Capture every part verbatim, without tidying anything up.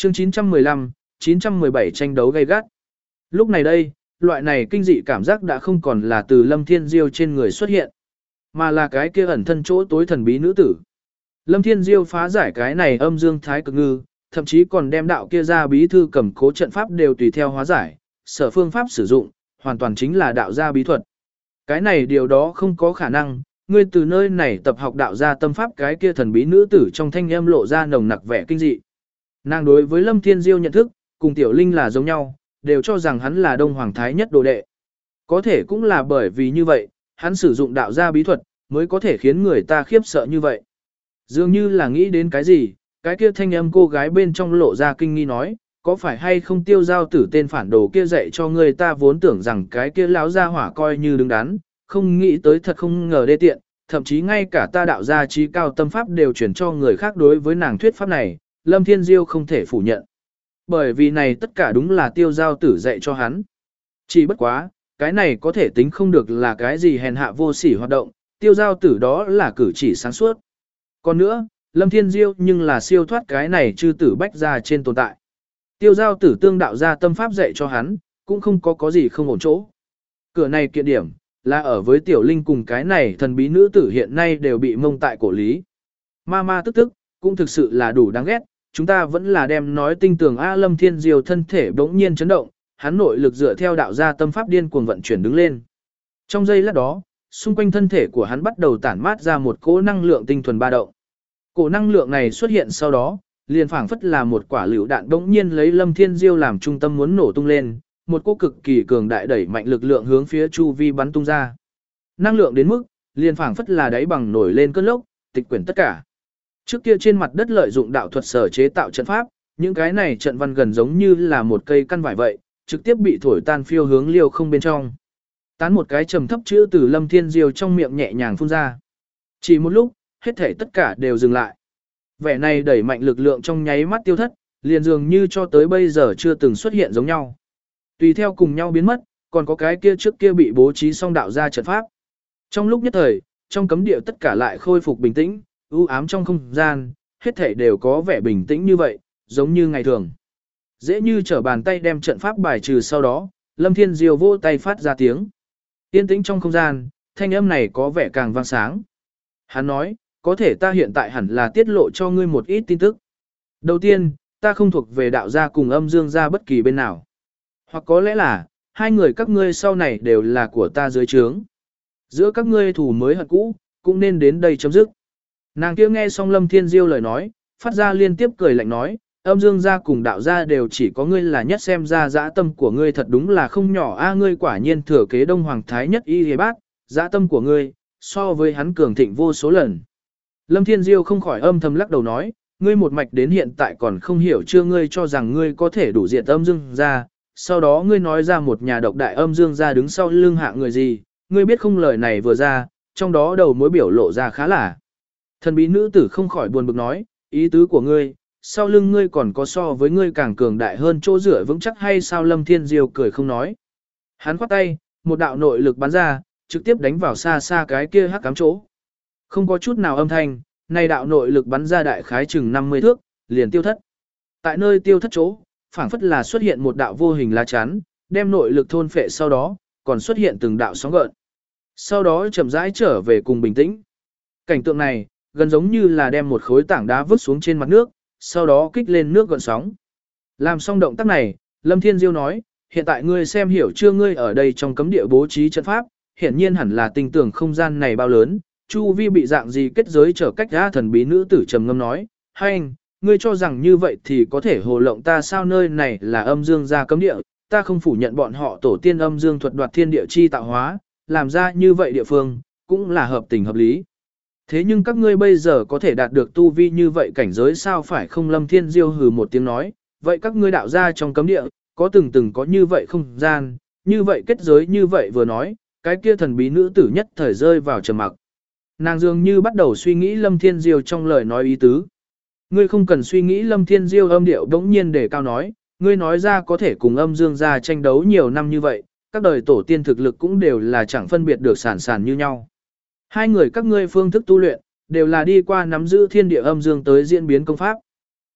Chương chín trăm mười lăm, chín trăm mười bảy tranh đấu gay gắt. Lúc này đây, loại này kinh dị cảm giác đã không còn là từ Lâm Thiên Diêu trên người xuất hiện, mà là cái kia ẩn thân chỗ tối thần bí nữ tử. Lâm Thiên Diêu phá giải cái này âm dương thái cực ngư, thậm chí còn đem đạo kia ra bí thư cầm cố trận pháp đều tùy theo hóa giải, sở phương pháp sử dụng, hoàn toàn chính là đạo gia bí thuật. Cái này điều đó không có khả năng, ngươi từ nơi này tập học đạo gia tâm pháp cái kia thần bí nữ tử trong thanh âm lộ ra nồng nặc vẻ kinh dị. Nàng đối với Lâm Thiên Diêu nhận thức, cùng Tiểu Linh là giống nhau, đều cho rằng hắn là Đông Hoàng Thái nhất đồ đệ. Có thể cũng là bởi vì như vậy, hắn sử dụng đạo gia bí thuật, mới có thể khiến người ta khiếp sợ như vậy. Dường như là nghĩ đến cái gì, cái kia thanh âm cô gái bên trong lộ ra kinh nghi nói, có phải hay không Tiêu Giao Tử tên phản đồ kia dạy cho người ta, vốn tưởng rằng cái kia lão gia hỏa coi như đứng đắn, không nghĩ tới thật không ngờ đê tiện, thậm chí ngay cả ta đạo gia trí cao tâm pháp đều chuyển cho người khác. Đối với nàng thuyết pháp này, Lâm Thiên Diêu không thể phủ nhận. Bởi vì này tất cả đúng là Tiêu Giao Tử dạy cho hắn. Chỉ bất quá, cái này có thể tính không được là cái gì hèn hạ vô sỉ hoạt động, Tiêu Giao Tử đó là cử chỉ sáng suốt. Còn nữa, Lâm Thiên Diêu nhưng là siêu thoát cái này chư tử bách ra trên tồn tại. Tiêu Giao Tử tương đạo ra tâm pháp dạy cho hắn, cũng không có có gì không ổn chỗ. Cửa này kiện điểm, là ở với Tiểu Linh cùng cái này thần bí nữ tử hiện nay đều bị mông tại cổ lý. Ma ma tức tức, cũng thực sự là đủ đáng ghét, chúng ta vẫn là đem nói tinh tường A. Lâm Thiên Diêu thân thể bỗng nhiên chấn động, hắn nội lực dựa theo đạo gia tâm pháp điên cuồng vận chuyển đứng lên. Trong giây lát đó, xung quanh thân thể của hắn bắt đầu tản mát ra một cỗ năng lượng tinh thuần ba động. Cổ năng lượng này xuất hiện sau đó, liền phảng phất là một quả lựu đạn bỗng nhiên lấy Lâm Thiên Diêu làm trung tâm muốn nổ tung lên, một cỗ cực kỳ cường đại đẩy mạnh lực lượng hướng phía chu vi bắn tung ra. Năng lượng đến mức, liền phảng phất là đáy bằng nổi lên cơn lốc, tịch quyển tất cả. Trước kia trên mặt đất lợi dụng đạo thuật sở chế tạo trận pháp, những cái này trận văn gần giống như là một cây căn vải vậy, trực tiếp bị thổi tan phiêu hướng liêu không bên trong. Tán một cái trầm thấp chữ từ Lâm Thiên Diêu trong miệng nhẹ nhàng phun ra. Chỉ một lúc, hết thảy tất cả đều dừng lại. Vẻ này đẩy mạnh lực lượng trong nháy mắt tiêu thất, liền dường như cho tới bây giờ chưa từng xuất hiện giống nhau. Tùy theo cùng nhau biến mất, còn có cái kia trước kia bị bố trí xong đạo ra trận pháp. Trong lúc nhất thời, trong cấm địa tất cả lại khôi phục bình tĩnh, u ám trong không gian, hết thảy đều có vẻ bình tĩnh như vậy, giống như ngày thường. Dễ như trở bàn tay đem trận pháp bài trừ sau đó, Lâm Thiên Diêu vỗ tay phát ra tiếng. Yên tĩnh trong không gian, thanh âm này có vẻ càng vang sáng. Hắn nói, có thể ta hiện tại hẳn là tiết lộ cho ngươi một ít tin tức. Đầu tiên, ta không thuộc về đạo gia cùng âm dương gia bất kỳ bên nào. Hoặc có lẽ là, hai người các ngươi sau này đều là của ta dưới trướng. Giữa các ngươi thù mới hận cũ, cũng nên đến đây chấm dứt. Nàng kia nghe xong Lâm Thiên Diêu lời nói, phát ra liên tiếp cười lạnh nói, âm dương gia cùng đạo gia đều chỉ có ngươi là nhất, xem ra dã tâm của ngươi thật đúng là không nhỏ a. Ngươi quả nhiên thừa kế Đông Hoàng Thái nhất y hề bát, dã tâm của ngươi, so với hắn cường thịnh vô số lần. Lâm Thiên Diêu không khỏi âm thầm lắc đầu nói, ngươi một mạch đến hiện tại còn không hiểu chưa, ngươi cho rằng ngươi có thể đủ diện âm dương gia, sau đó ngươi nói ra một nhà độc đại âm dương gia đứng sau lưng hạ người gì, ngươi biết không, lời này vừa ra, trong đó đầu mối biểu lộ ra khá là. Thần bí nữ tử không khỏi buồn bực nói, ý tứ của ngươi, sau lưng ngươi còn có so với ngươi càng cường đại hơn chỗ dựa vững chắc hay sao? Lâm Thiên Diêu cười không nói. Hắn khoát tay, một đạo nội lực bắn ra, trực tiếp đánh vào xa xa cái kia hắc ám chỗ. Không có chút nào âm thanh, này đạo nội lực bắn ra đại khái chừng năm mươi thước, liền tiêu thất. Tại nơi tiêu thất chỗ, phảng phất là xuất hiện một đạo vô hình lá chắn, đem nội lực thôn phệ sau đó, còn xuất hiện từng đạo sóng gợn. Sau đó chậm rãi trở về cùng bình tĩnh. Cảnh tượng này, gần giống như là đem một khối tảng đá vứt xuống trên mặt nước, sau đó kích lên nước gợn sóng. Làm xong động tác này, Lâm Thiên Diêu nói, hiện tại ngươi xem hiểu chưa, ngươi ở đây trong cấm địa bố trí trận pháp, hiển nhiên hẳn là tinh tưởng không gian này bao lớn, chu vi bị dạng gì kết giới trở cách ra. Thần bí nữ tử trầm ngâm nói, hay anh, ngươi cho rằng như vậy thì có thể hồ lộng ta sao? Nơi này là âm dương gia cấm địa, ta không phủ nhận bọn họ tổ tiên âm dương thuật đoạt thiên địa chi tạo hóa, làm ra như vậy địa phương, cũng là hợp tình hợp lý. Thế nhưng các ngươi bây giờ có thể đạt được tu vi như vậy cảnh giới sao phải không? Lâm Thiên Diêu hừ một tiếng nói, vậy các ngươi đạo gia trong cấm địa, có từng từng có như vậy không gian, như vậy kết giới như vậy vừa nói, cái kia thần bí nữ tử nhất thời rơi vào trầm mặc. Nàng dường như bắt đầu suy nghĩ Lâm Thiên Diêu trong lời nói ý tứ. Ngươi không cần suy nghĩ. Lâm Thiên Diêu âm điệu đống nhiên để cao nói, ngươi nói ra có thể cùng âm dương gia tranh đấu nhiều năm như vậy, các đời tổ tiên thực lực cũng đều là chẳng phân biệt được sản sản như nhau. Hai người các ngươi phương thức tu luyện, đều là đi qua nắm giữ thiên địa âm dương tới diễn biến công pháp.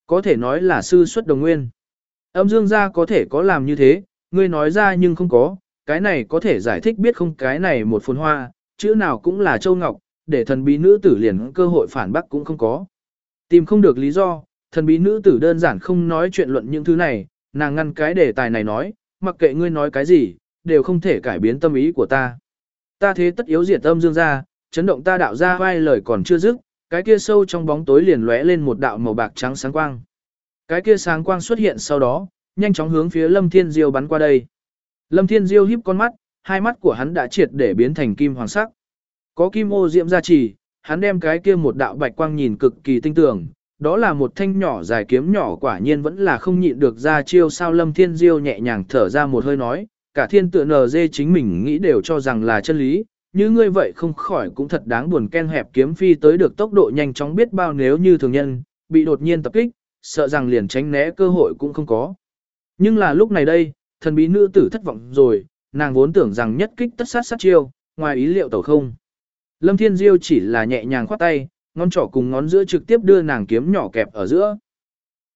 Có thể nói là sư xuất đồng nguyên. Âm dương gia có thể có làm như thế, ngươi nói ra nhưng không có, cái này có thể giải thích biết không cái này một phồn hoa, chữ nào cũng là châu ngọc, để thần bí nữ tử liền cơ hội phản bác cũng không có. Tìm không được lý do, thần bí nữ tử đơn giản không nói chuyện luận những thứ này, nàng ngăn cái đề tài này nói, mặc kệ ngươi nói cái gì, đều không thể cải biến tâm ý của ta. Ta thế tất yếu diệt âm dương gia, chấn động ta đạo ra vai lời còn chưa dứt, cái kia sâu trong bóng tối liền lóe lên một đạo màu bạc trắng sáng quang. Cái kia sáng quang xuất hiện sau đó, nhanh chóng hướng phía Lâm Thiên Diêu bắn qua đây. Lâm Thiên Diêu híp con mắt, hai mắt của hắn đã triệt để biến thành kim hoàng sắc. Có kim ô diễm gia trì, hắn đem cái kia một đạo bạch quang nhìn cực kỳ tinh tường, đó là một thanh nhỏ dài kiếm nhỏ quả nhiên vẫn là không nhịn được ra chiêu sao. Lâm Thiên Diêu nhẹ nhàng thở ra một hơi nói, cả thiên tựa nờ dê chính mình nghĩ đều cho rằng là chân lý, như ngươi vậy không khỏi cũng thật đáng buồn. Ken hẹp kiếm phi tới được tốc độ nhanh chóng biết bao, nếu như thường nhân, bị đột nhiên tập kích, sợ rằng liền tránh né cơ hội cũng không có. Nhưng là lúc này đây, thần bí nữ tử thất vọng rồi, nàng vốn tưởng rằng nhất kích tất sát sát chiêu, ngoài ý liệu tẩu không. Lâm Thiên Diêu chỉ là nhẹ nhàng khoát tay, ngón trỏ cùng ngón giữa trực tiếp đưa nàng kiếm nhỏ kẹp ở giữa.